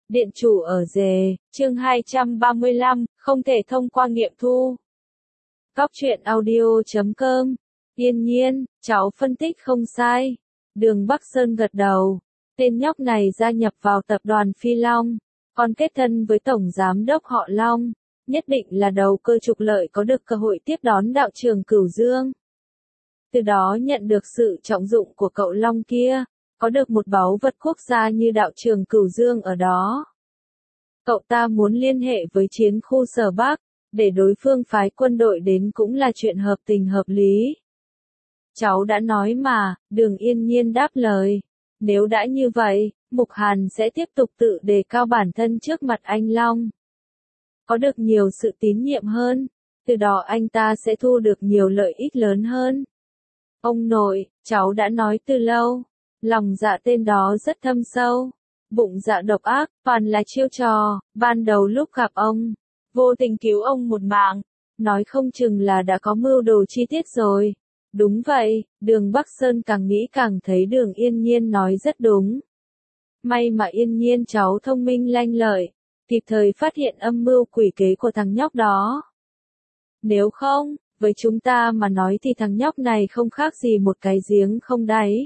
Điện chủ ở rề, chương 235, không thể thông qua nghiệm thu. Cóc truyện audio.com. Yên nhiên, cháu phân tích không sai. Đường Bắc Sơn gật đầu. Tên nhóc này gia nhập vào tập đoàn Phi Long, còn kết thân với tổng giám đốc họ Long, nhất định là đầu cơ trục lợi có được cơ hội tiếp đón đạo trường Cửu Dương. Từ đó nhận được sự trọng dụng của cậu Long kia, có được một báu vật quốc gia như đạo trường Cửu Dương ở đó. Cậu ta muốn liên hệ với chiến khu Sở Bắc, để đối phương phái quân đội đến cũng là chuyện hợp tình hợp lý. Cháu đã nói mà, Đường Yên Nhiên đáp lời. Nếu đã như vậy, Mục Hàn sẽ tiếp tục tự đề cao bản thân trước mặt anh Long. Có được nhiều sự tín nhiệm hơn, từ đó anh ta sẽ thu được nhiều lợi ích lớn hơn. Ông nội, cháu đã nói từ lâu, lòng dạ tên đó rất thâm sâu, bụng dạ độc ác, toàn là chiêu trò, ban đầu lúc gặp ông, vô tình cứu ông một mạng, nói không chừng là đã có mưu đồ chi tiết rồi. Đúng vậy, Đường Bắc Sơn càng nghĩ càng thấy Đường Yên Nhiên nói rất đúng. May mà Yên Nhiên cháu thông minh lanh lợi, kịp thời phát hiện âm mưu quỷ kế của thằng nhóc đó. Nếu không, với chúng ta mà nói thì thằng nhóc này không khác gì một cái giếng không đáy.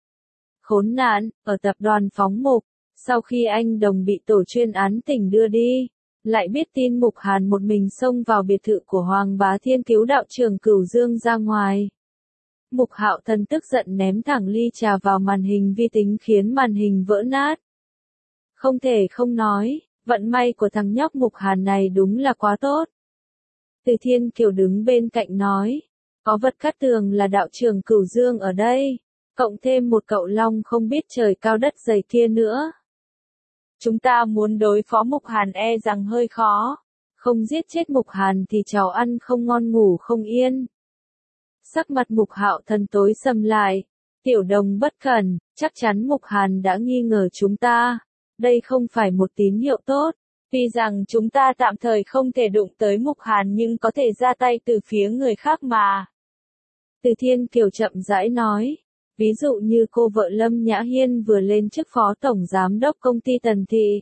Khốn nạn, ở tập đoàn Phóng Mục, sau khi anh đồng bị tổ chuyên án tỉnh đưa đi, lại biết tin Mục Hàn một mình xông vào biệt thự của Hoàng Bá Thiên cứu đạo trường Cửu Dương ra ngoài. Mục Hạo Thần tức giận ném thẳng ly trà vào màn hình vi tính khiến màn hình vỡ nát. Không thể không nói, vận may của thằng nhóc Mục Hàn này đúng là quá tốt. Từ Thiên Kiều đứng bên cạnh nói, có vật cát tường là đạo trường Cửu Dương ở đây, cộng thêm một cậu Long không biết trời cao đất dày kia nữa. Chúng ta muốn đối phó Mục Hàn e rằng hơi khó, không giết chết Mục Hàn thì cháu ăn không ngon ngủ không yên. Sắc mặt Mục Hạo Thần tối sầm lại, Tiểu Đồng bất cẩn, chắc chắn Mục Hàn đã nghi ngờ chúng ta, đây không phải một tín hiệu tốt. Vì rằng chúng ta tạm thời không thể đụng tới Mục Hàn nhưng có thể ra tay từ phía người khác mà. Từ Thiên Kiều chậm rãi nói, ví dụ như cô vợ Lâm Nhã Hiên vừa lên chức phó tổng giám đốc công ty Tần Thị.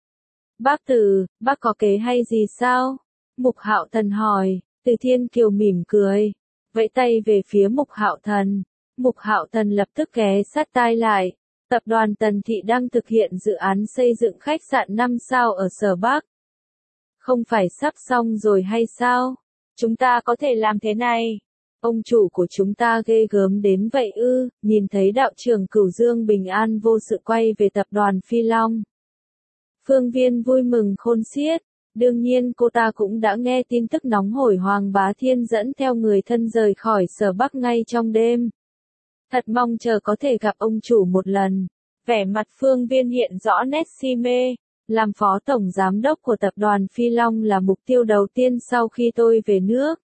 Bác có kế hay gì sao? Mục Hạo Thần hỏi. Từ Thiên Kiều mỉm cười, vẫy tay về phía Mục Hạo Thần. Mục Hạo Thần lập tức ghé sát tai lại. Tập đoàn Tần Thị đang thực hiện dự án xây dựng khách sạn 5 sao ở Sở Bắc. Không phải sắp xong rồi hay sao? Chúng ta có thể làm thế này. Ông chủ của chúng ta ghê gớm đến vậy ư? Nhìn thấy đạo trường Cửu Dương bình an vô sự quay về tập đoàn Phi Long. Phương Viên vui mừng khôn xiết. Đương nhiên cô ta cũng đã nghe tin tức nóng hổi Hoàng Bá Thiên dẫn theo người thân rời khỏi Sở Bắc ngay trong đêm. Thật mong chờ có thể gặp ông chủ một lần. Vẻ mặt Phương Viên hiện rõ nét si mê. Làm phó tổng giám đốc của tập đoàn Phi Long là mục tiêu đầu tiên sau khi tôi về nước.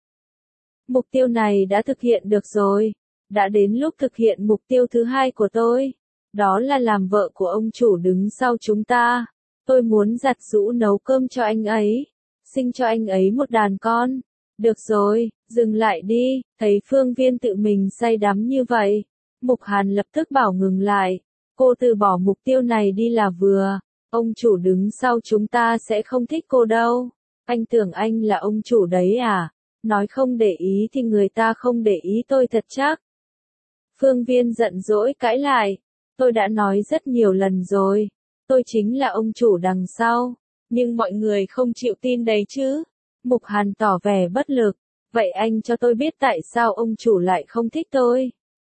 Mục tiêu này đã thực hiện được rồi. Đã đến lúc thực hiện mục tiêu thứ hai của tôi. Đó là làm vợ của ông chủ đứng sau chúng ta. Tôi muốn giặt giũ nấu cơm cho anh ấy. Sinh cho anh ấy một đàn con. Được rồi, dừng lại đi. Thấy Phương Viên tự mình say đắm như vậy. Mục Hàn lập tức bảo ngừng lại. Cô từ bỏ mục tiêu này đi là vừa. Ông chủ đứng sau chúng ta sẽ không thích cô đâu. Anh tưởng anh là ông chủ đấy à? Nói không để ý thì người ta không để ý tôi thật chắc. Phương Viên giận dỗi cãi lại. Tôi đã nói rất nhiều lần rồi. Tôi chính là ông chủ đằng sau. Nhưng mọi người không chịu tin đấy chứ. Mục Hàn tỏ vẻ bất lực. Vậy anh cho tôi biết tại sao ông chủ lại không thích tôi.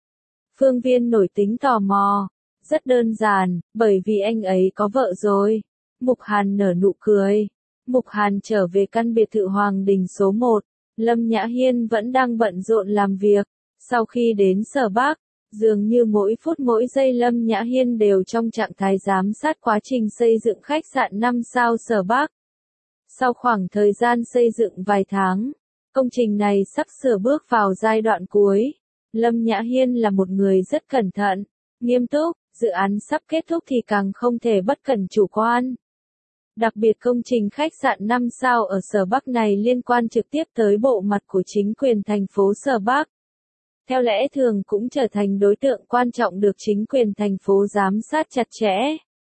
Phương Viên nổi tính tò mò. Rất đơn giản, bởi vì anh ấy có vợ rồi. Mục Hàn nở nụ cười. Mục Hàn trở về căn biệt thự Hoàng Đình số 1. Lâm Nhã Hiên vẫn đang bận rộn làm việc. Sau khi đến Sở Bắc, dường như mỗi phút mỗi giây Lâm Nhã Hiên đều trong trạng thái giám sát quá trình xây dựng khách sạn 5 sao Sở Bắc. Sau khoảng thời gian xây dựng vài tháng, công trình này sắp sửa bước vào giai đoạn cuối. Lâm Nhã Hiên là một người rất cẩn thận, nghiêm túc, dự án sắp kết thúc thì càng không thể bất cẩn chủ quan. Đặc biệt công trình khách sạn 5 sao ở Sở Bắc này liên quan trực tiếp tới bộ mặt của chính quyền thành phố Sở Bắc. Theo lẽ thường cũng trở thành đối tượng quan trọng được chính quyền thành phố giám sát chặt chẽ.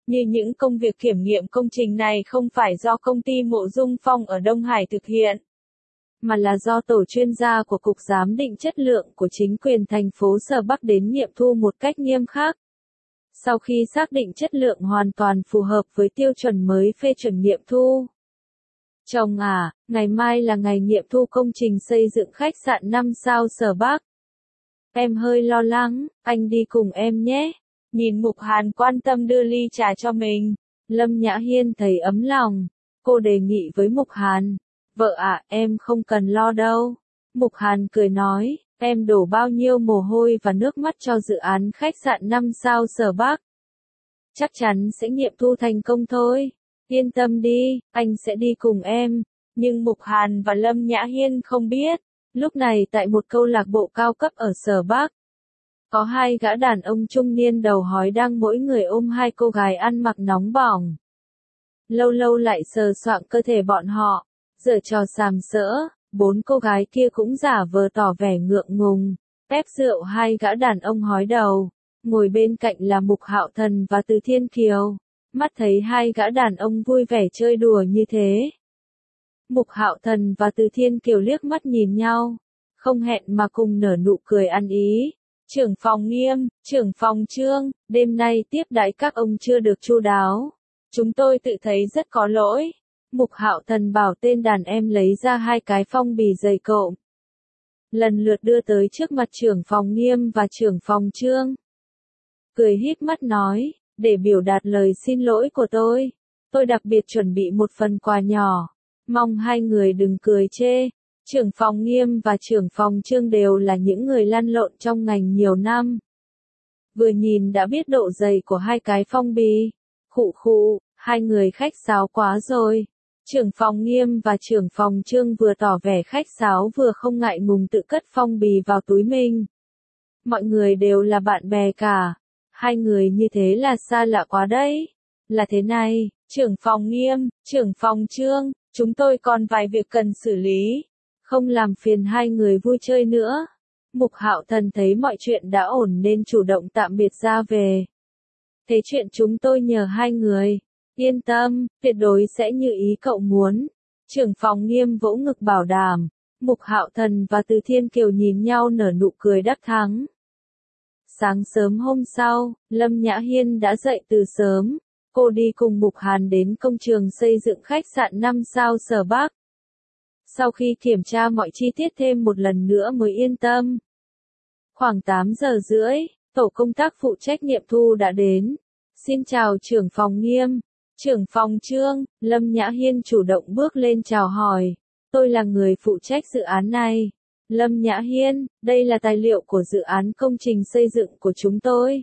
Như những công việc kiểm nghiệm công trình này không phải do công ty Mộ Dung Phong ở Đông Hải thực hiện, mà là do tổ chuyên gia của Cục Giám định Chất lượng của chính quyền thành phố Sở Bắc đến nghiệm thu một cách nghiêm khắc. Sau khi xác định chất lượng hoàn toàn phù hợp với tiêu chuẩn mới phê chuẩn nghiệm thu. Chồng à, ngày mai là ngày nghiệm thu công trình xây dựng khách sạn 5 sao Sở Bắc. Em hơi lo lắng, anh đi cùng em nhé. Nhìn Mục Hàn quan tâm đưa ly trà cho mình, Lâm Nhã Hiên thấy ấm lòng. Cô đề nghị với Mục Hàn, vợ ạ, em không cần lo đâu. Mục Hàn cười nói, em đổ bao nhiêu mồ hôi và nước mắt cho dự án khách sạn 5 sao Sở Bắc. Chắc chắn sẽ nghiệm thu thành công thôi. Yên tâm đi, anh sẽ đi cùng em. Nhưng Mục Hàn và Lâm Nhã Hiên không biết, lúc này tại một câu lạc bộ cao cấp ở Sở Bắc, có hai gã đàn ông trung niên đầu hói đang mỗi người ôm hai cô gái ăn mặc nóng bỏng. Lâu lâu lại sờ soạng cơ thể bọn họ, giở trò sàm sỡ, bốn cô gái kia cũng giả vờ tỏ vẻ ngượng ngùng, ép rượu hai gã đàn ông hói đầu. Ngồi bên cạnh là Mục Hạo Thần và Từ Thiên Kiều. Mắt thấy hai gã đàn ông vui vẻ chơi đùa như thế, Mục Hạo Thần và Từ Thiên Kiều liếc mắt nhìn nhau, không hẹn mà cùng nở nụ cười ăn ý. Trưởng phòng Nghiêm, trưởng phòng Trương, đêm nay tiếp đãi các ông chưa được chu đáo. Chúng tôi tự thấy rất có lỗi. Mục Hạo Thần bảo tên đàn em lấy ra hai cái phong bì dày cộm, lần lượt đưa tới trước mặt trưởng phòng Nghiêm và trưởng phòng Trương. Cười híp mắt nói, để biểu đạt lời xin lỗi của tôi đặc biệt chuẩn bị một phần quà nhỏ, mong hai người đừng cười chê. Trưởng phòng Nghiêm và trưởng phòng Trương đều là những người lăn lộn trong ngành nhiều năm. Vừa nhìn đã biết độ dày của hai cái phong bì. Khụ khụ, hai người khách sáo quá rồi. Trưởng phòng Nghiêm và trưởng phòng Trương vừa tỏ vẻ khách sáo vừa không ngại ngùng tự cất phong bì vào túi mình. Mọi người đều là bạn bè cả. Hai người như thế là xa lạ quá đấy. Là thế này, trưởng phòng Nghiêm, trưởng phòng Trương, chúng tôi còn vài việc cần xử lý. Không làm phiền hai người vui chơi nữa. Mục Hạo Thần thấy mọi chuyện đã ổn nên chủ động tạm biệt ra về. Thế chuyện chúng tôi nhờ hai người. Yên tâm, tuyệt đối sẽ như ý cậu muốn. Trưởng phòng Nghiêm vỗ ngực bảo đảm. Mục Hạo Thần và Từ Thiên Kiều nhìn nhau nở nụ cười đắc thắng. Sáng sớm hôm sau, Lâm Nhã Hiên đã dậy từ sớm. Cô đi cùng Mục Hàn đến công trường xây dựng khách sạn 5 sao Sở Bắc. Sau khi kiểm tra mọi chi tiết thêm một lần nữa mới yên tâm. Khoảng 8 giờ rưỡi, tổ công tác phụ trách nghiệm thu đã đến. Xin chào trưởng phòng Nghiêm, trưởng phòng Trương. Lâm Nhã Hiên chủ động bước lên chào hỏi. Tôi là người phụ trách dự án này. Lâm Nhã Hiên, đây là tài liệu của dự án công trình xây dựng của chúng tôi.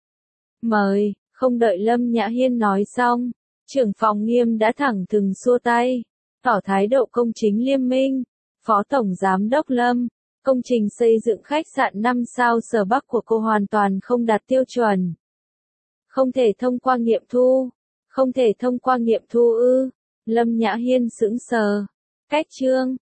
Mời, không đợi Lâm Nhã Hiên nói xong, trưởng phòng Nghiêm đã thẳng thừng xua tay, tỏ thái độ công chính nghiêm minh. Phó Tổng Giám đốc Lâm, công trình xây dựng khách sạn 5 sao Sở Bắc của cô hoàn toàn không đạt tiêu chuẩn. Không thể thông qua nghiệm thu. Không thể thông qua nghiệm thu ư? Lâm Nhã Hiên sững sờ. Cách Trương,